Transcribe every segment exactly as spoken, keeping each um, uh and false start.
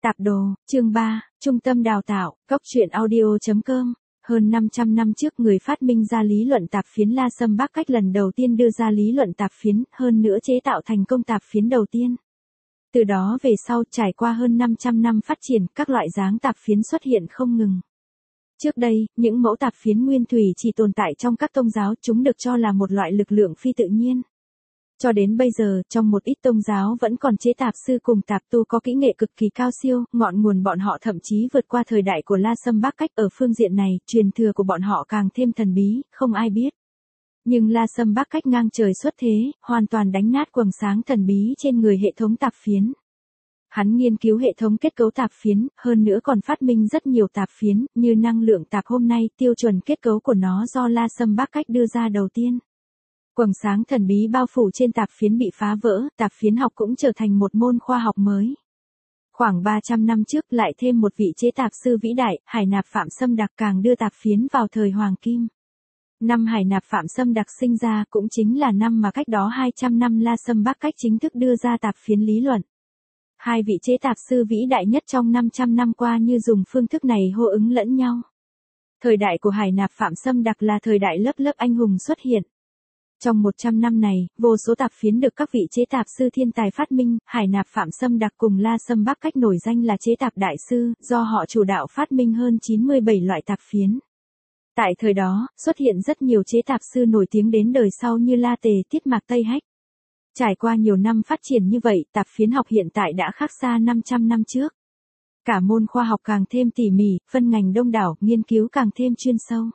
Tạp đồ, chương ba, Trung tâm đào tạo, góc truyện audio.com. Hơn năm trăm năm trước người phát minh ra lý luận tạp phiến La Sâm Bác Cách lần đầu tiên đưa ra lý luận tạp phiến, hơn nữa chế tạo thành công tạp phiến đầu tiên. Từ đó về sau trải qua hơn năm trăm năm phát triển, các loại dáng tạp phiến xuất hiện không ngừng. Trước đây, những mẫu tạp phiến nguyên thủy chỉ tồn tại trong các tôn giáo, chúng được cho là một loại lực lượng phi tự nhiên. Cho đến bây giờ, trong một ít tôn giáo vẫn còn chế tạp sư cùng tạp tu có kỹ nghệ cực kỳ cao siêu, ngọn nguồn bọn họ thậm chí vượt qua thời đại của La Sâm Bác Cách. Ở phương diện này, truyền thừa của bọn họ càng thêm thần bí, không ai biết. Nhưng La Sâm Bác Cách ngang trời xuất thế, hoàn toàn đánh nát quầng sáng thần bí trên người hệ thống tạp phiến. Hắn nghiên cứu hệ thống kết cấu tạp phiến, hơn nữa còn phát minh rất nhiều tạp phiến, như năng lượng tạp hôm nay, tiêu chuẩn kết cấu của nó do La Sâm Bác Cách đưa ra đầu tiên. Quầng sáng thần bí bao phủ trên tạp phiến bị phá vỡ, tạp phiến học cũng trở thành một môn khoa học mới. Khoảng ba trăm năm trước lại thêm một vị chế tạp sư vĩ đại, Hải Nạp Phạm Sâm Đặc càng đưa tạp phiến vào thời Hoàng Kim. Năm Hải Nạp Phạm Sâm Đặc sinh ra cũng chính là năm mà cách đó hai trăm năm La Sâm Bác Cách chính thức đưa ra tạp phiến lý luận. Hai vị chế tạp sư vĩ đại nhất trong năm trăm năm qua như dùng phương thức này hô ứng lẫn nhau. Thời đại của Hải Nạp Phạm Sâm Đặc là thời đại lớp lớp anh hùng xuất hiện. Trong một trăm năm này, vô số tạp phiến được các vị chế tạp sư thiên tài phát minh, Hải Nạp Phạm Sâm Đặc cùng La Sâm Bác Cách nổi danh là chế tạp đại sư, do họ chủ đạo phát minh hơn chín mươi bảy loại tạp phiến. Tại thời đó, xuất hiện rất nhiều chế tạp sư nổi tiếng đến đời sau như La Tề, Tiết Mạc, Tây Hách. Trải qua nhiều năm phát triển như vậy, tạp phiến học hiện tại đã khác xa năm trăm năm trước. Cả môn khoa học càng thêm tỉ mỉ, phân ngành đông đảo, nghiên cứu càng thêm chuyên sâu.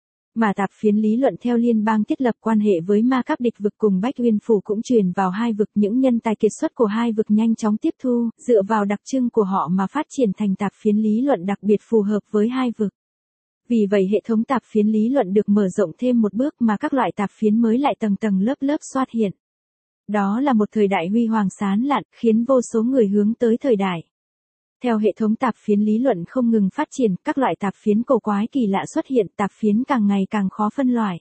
Mà tạp phiến lý luận theo liên bang thiết lập quan hệ với Ma Các địch vực cùng Bách Uyên Phủ cũng truyền vào hai vực, những nhân tài kiệt xuất của hai vực nhanh chóng tiếp thu, dựa vào đặc trưng của họ mà phát triển thành tạp phiến lý luận đặc biệt phù hợp với hai vực. Vì vậy hệ thống tạp phiến lý luận được mở rộng thêm một bước mà các loại tạp phiến mới lại tầng tầng lớp lớp xuất hiện. Đó là một thời đại huy hoàng sáng lạn, khiến vô số người hướng tới thời đại. Theo hệ thống tạp phiến lý luận không ngừng phát triển, các loại tạp phiến cổ quái kỳ lạ xuất hiện, tạp phiến càng ngày càng khó phân loại.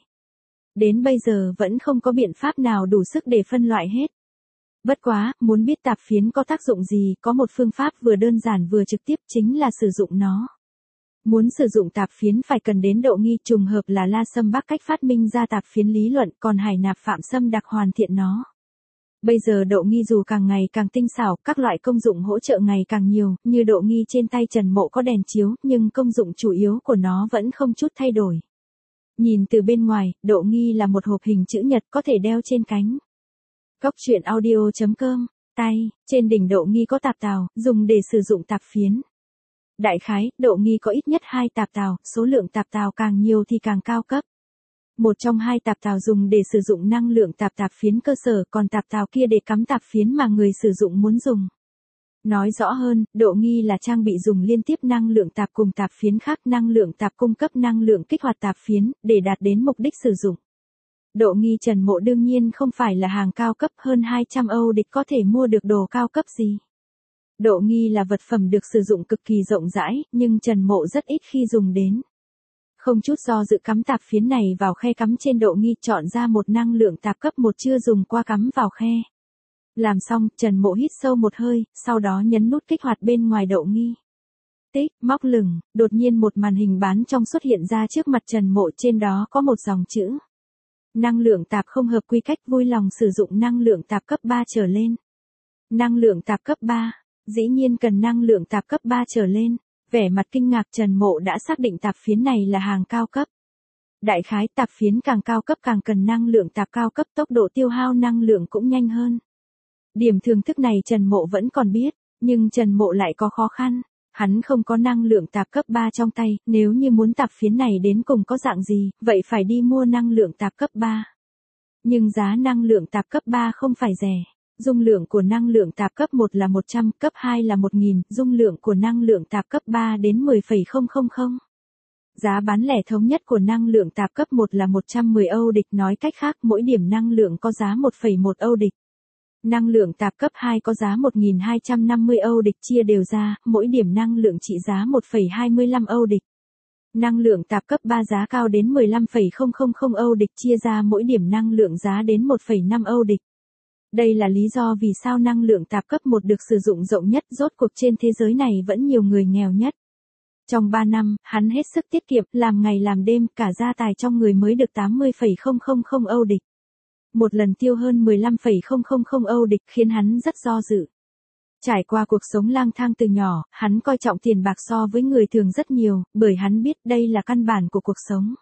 Đến bây giờ vẫn không có biện pháp nào đủ sức để phân loại hết. Bất quá, muốn biết tạp phiến có tác dụng gì, có một phương pháp vừa đơn giản vừa trực tiếp chính là sử dụng nó. Muốn sử dụng tạp phiến phải cần đến độ nghi, trùng hợp là La Sâm Bác Cách phát minh ra tạp phiến lý luận, còn Hải Nạp Phạm Sâm Đặc hoàn thiện nó. Bây giờ độ nghi dù càng ngày càng tinh xảo, các loại công dụng hỗ trợ ngày càng nhiều, như độ nghi trên tay Trần Mộ có đèn chiếu, nhưng công dụng chủ yếu của nó vẫn không chút thay đổi. Nhìn từ bên ngoài, độ nghi là một hộp hình chữ nhật có thể đeo trên cánh. Góc truyện audio.com, tay, trên đỉnh độ nghi có tạp tàu, dùng để sử dụng tạp phiến. Đại khái, độ nghi có ít nhất hai tạp tàu, số lượng tạp tàu càng nhiều thì càng cao cấp. Một trong hai tạp tàu dùng để sử dụng năng lượng tạp tạp phiến cơ sở, còn tạp tàu kia để cắm tạp phiến mà người sử dụng muốn dùng. Nói rõ hơn, độ nghi là trang bị dùng liên tiếp năng lượng tạp cùng tạp phiến khác, năng lượng tạp cung cấp năng lượng kích hoạt tạp phiến, để đạt đến mục đích sử dụng. Độ nghi Trần Mộ đương nhiên không phải là hàng cao cấp, hơn hai trăm Âu địch có thể mua được đồ cao cấp gì. Độ nghi là vật phẩm được sử dụng cực kỳ rộng rãi, nhưng Trần Mộ rất ít khi dùng đến. Không chút do dự cắm tạp phiến này vào khe cắm trên độ nghi, chọn ra một năng lượng tạp cấp một chưa dùng qua cắm vào khe. Làm xong, Trần Mộ hít sâu một hơi, sau đó nhấn nút kích hoạt bên ngoài độ nghi. Tích, móc lửng, đột nhiên một màn hình bán trong xuất hiện ra trước mặt Trần Mộ, trên đó có một dòng chữ. Năng lượng tạp không hợp quy cách, vui lòng sử dụng năng lượng tạp cấp ba trở lên. Năng lượng tạp cấp ba, dĩ nhiên cần năng lượng tạp cấp ba trở lên. Vẻ mặt kinh ngạc Trần Mộ đã xác định tạp phiến này là hàng cao cấp. Đại khái tạp phiến càng cao cấp càng cần năng lượng tạp cao cấp, tốc độ tiêu hao năng lượng cũng nhanh hơn. Điểm thưởng thức này Trần Mộ vẫn còn biết, nhưng Trần Mộ lại có khó khăn. Hắn không có năng lượng tạp cấp ba trong tay, nếu như muốn tạp phiến này đến cùng có dạng gì, vậy phải đi mua năng lượng tạp cấp ba. Nhưng giá năng lượng tạp cấp ba không phải rẻ. Dung lượng của năng lượng tạp cấp một là một trăm, cấp hai là một nghìn, dung lượng của năng lượng tạp cấp ba đến mười phẩy không không không. Giá bán lẻ thống nhất của năng lượng tạp cấp một là một trăm mười Âu địch, nói cách khác mỗi điểm năng lượng có giá một phẩy một Âu địch. Năng lượng tạp cấp hai có giá một nghìn hai trăm năm mươi Âu địch, chia đều ra, mỗi điểm năng lượng trị giá một phẩy hai mươi lăm Âu địch. Năng lượng tạp cấp ba giá cao đến mười lăm phẩy không không không Âu địch, chia ra mỗi điểm năng lượng giá đến một phẩy năm Âu địch. Đây là lý do vì sao năng lượng tạp cấp một được sử dụng rộng nhất, rốt cuộc trên thế giới này vẫn nhiều người nghèo nhất. Trong ba năm, hắn hết sức tiết kiệm, làm ngày làm đêm, cả gia tài trong người mới được tám mươi phẩy không không không Âu địch. Một lần tiêu hơn mười lăm phẩy không không không Âu địch khiến hắn rất do dự. Trải qua cuộc sống lang thang từ nhỏ, hắn coi trọng tiền bạc so với người thường rất nhiều, bởi hắn biết đây là căn bản của cuộc sống.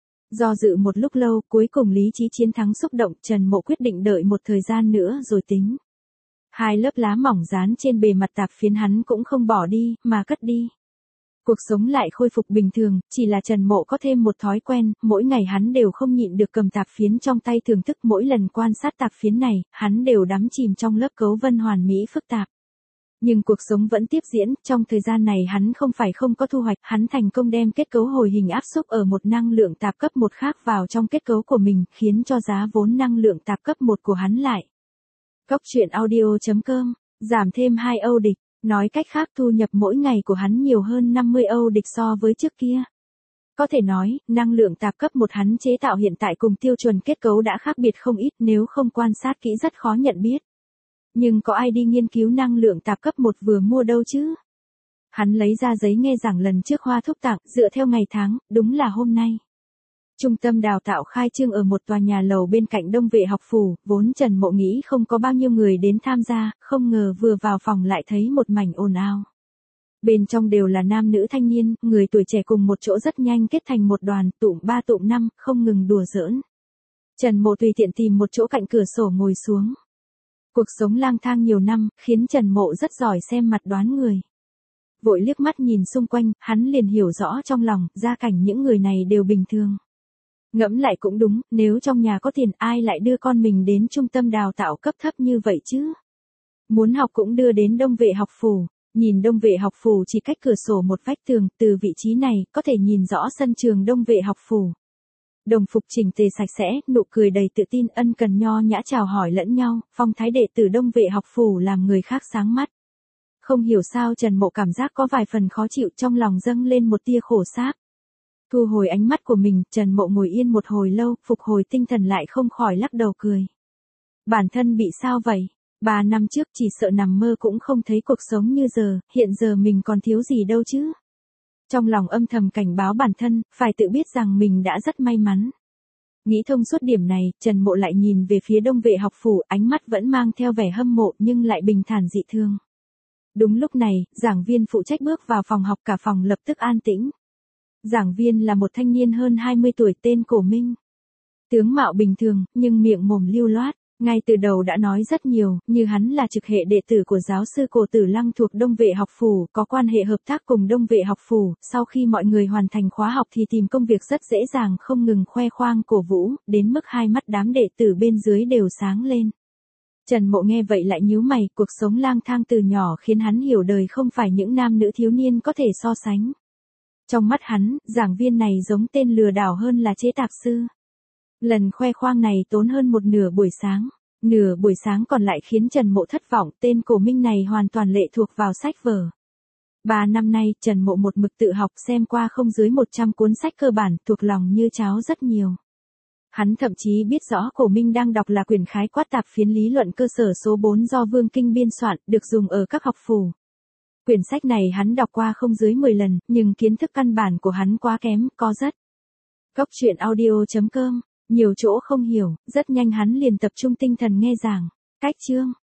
Do dự một lúc lâu, cuối cùng lý trí chiến thắng xúc động, Trần Mộ quyết định đợi một thời gian nữa rồi tính. Hai lớp lá mỏng dán trên bề mặt tạp phiến hắn cũng không bỏ đi, mà cất đi. Cuộc sống lại khôi phục bình thường, chỉ là Trần Mộ có thêm một thói quen, mỗi ngày hắn đều không nhịn được cầm tạp phiến trong tay thưởng thức, mỗi lần quan sát tạp phiến này, hắn đều đắm chìm trong lớp cấu vân hoàn mỹ phức tạp. Nhưng cuộc sống vẫn tiếp diễn, trong thời gian này hắn không phải không có thu hoạch, hắn thành công đem kết cấu hồi hình áp xúc ở một năng lượng tạp cấp một khác vào trong kết cấu của mình, khiến cho giá vốn năng lượng tạp cấp một của hắn lại. Cốc truyện audio chấm com, giảm thêm hai Âu địch, nói cách khác thu nhập mỗi ngày của hắn nhiều hơn năm mươi Âu địch so với trước kia. Có thể nói, năng lượng tạp cấp một hắn chế tạo hiện tại cùng tiêu chuẩn kết cấu đã khác biệt không ít, nếu không quan sát kỹ rất khó nhận biết. Nhưng có ai đi nghiên cứu năng lượng tạp cấp một vừa mua đâu chứ? Hắn lấy ra giấy nghe giảng lần trước Hoa Thúc tặng, dựa theo ngày tháng, đúng là hôm nay. Trung tâm đào tạo khai trương ở một tòa nhà lầu bên cạnh Đông Vệ học phủ, vốn Trần Mộ nghĩ không có bao nhiêu người đến tham gia, không ngờ vừa vào phòng lại thấy một mảnh ồn ào. Bên trong đều là nam nữ thanh niên, người tuổi trẻ cùng một chỗ rất nhanh kết thành một đoàn, tụm ba tụm năm, không ngừng đùa giỡn. Trần Mộ tùy tiện tìm một chỗ cạnh cửa sổ ngồi xuống. Cuộc sống lang thang nhiều năm, khiến Trần Mộ rất giỏi xem mặt đoán người. Vội liếc mắt nhìn xung quanh, hắn liền hiểu rõ trong lòng, gia cảnh những người này đều bình thường. Ngẫm lại cũng đúng, nếu trong nhà có tiền ai lại đưa con mình đến trung tâm đào tạo cấp thấp như vậy chứ? Muốn học cũng đưa đến Đông Vệ học phủ, nhìn Đông Vệ học phủ chỉ cách cửa sổ một vách tường, từ vị trí này, có thể nhìn rõ sân trường Đông Vệ học phủ. Đồng phục chỉnh tề sạch sẽ, nụ cười đầy tự tin, ân cần nho nhã chào hỏi lẫn nhau, phong thái đệ tử Đông Vệ học phủ làm người khác sáng mắt. Không hiểu sao Trần Mộ cảm giác có vài phần khó chịu, trong lòng dâng lên một tia khổ sáp. Thu hồi ánh mắt của mình, Trần Mộ ngồi yên một hồi lâu, phục hồi tinh thần lại không khỏi lắc đầu cười. Bản thân bị sao vậy? Ba năm trước chỉ sợ nằm mơ cũng không thấy cuộc sống như giờ, hiện giờ mình còn thiếu gì đâu chứ? Trong lòng âm thầm cảnh báo bản thân, phải tự biết rằng mình đã rất may mắn. Nghĩ thông suốt điểm này, Trần Mộ lại nhìn về phía Đông Vệ học phủ, ánh mắt vẫn mang theo vẻ hâm mộ nhưng lại bình thản dị thương. Đúng lúc này, giảng viên phụ trách bước vào phòng học, cả phòng lập tức an tĩnh. Giảng viên là một thanh niên hơn hai mươi tuổi tên Cổ Minh. Tướng mạo bình thường, nhưng miệng mồm lưu loát, ngay từ đầu đã nói rất nhiều, như hắn là trực hệ đệ tử của giáo sư Cổ Tử Lăng thuộc Đông Vệ học phủ, có quan hệ hợp tác cùng Đông Vệ học phủ, sau khi mọi người hoàn thành khóa học thì tìm công việc rất dễ dàng, không ngừng khoe khoang cổ vũ, đến mức hai mắt đám đệ tử bên dưới đều sáng lên. Trần Mộ nghe vậy lại nhíu mày, cuộc sống lang thang từ nhỏ khiến hắn hiểu đời không phải những nam nữ thiếu niên có thể so sánh. Trong mắt hắn, giảng viên này giống tên lừa đảo hơn là chế tạp sư. Lần khoe khoang này tốn hơn một nửa buổi sáng. Nửa buổi sáng còn lại khiến Trần Mộ thất vọng, tên Cổ Minh này hoàn toàn lệ thuộc vào sách vở. Ba năm nay, Trần Mộ một mực tự học, xem qua không dưới một trăm cuốn sách cơ bản, thuộc lòng như cháo rất nhiều. Hắn thậm chí biết rõ Cổ Minh đang đọc là quyển khái quát tạp phiến lý luận cơ sở số bốn do Vương Kinh biên soạn, được dùng ở các học phủ. Quyển sách này hắn đọc qua không dưới mười lần, nhưng kiến thức căn bản của hắn quá kém, có rất. Cốc truyện audio chấm com, nhiều chỗ không hiểu, rất nhanh hắn liền tập trung tinh thần nghe giảng. Cách chương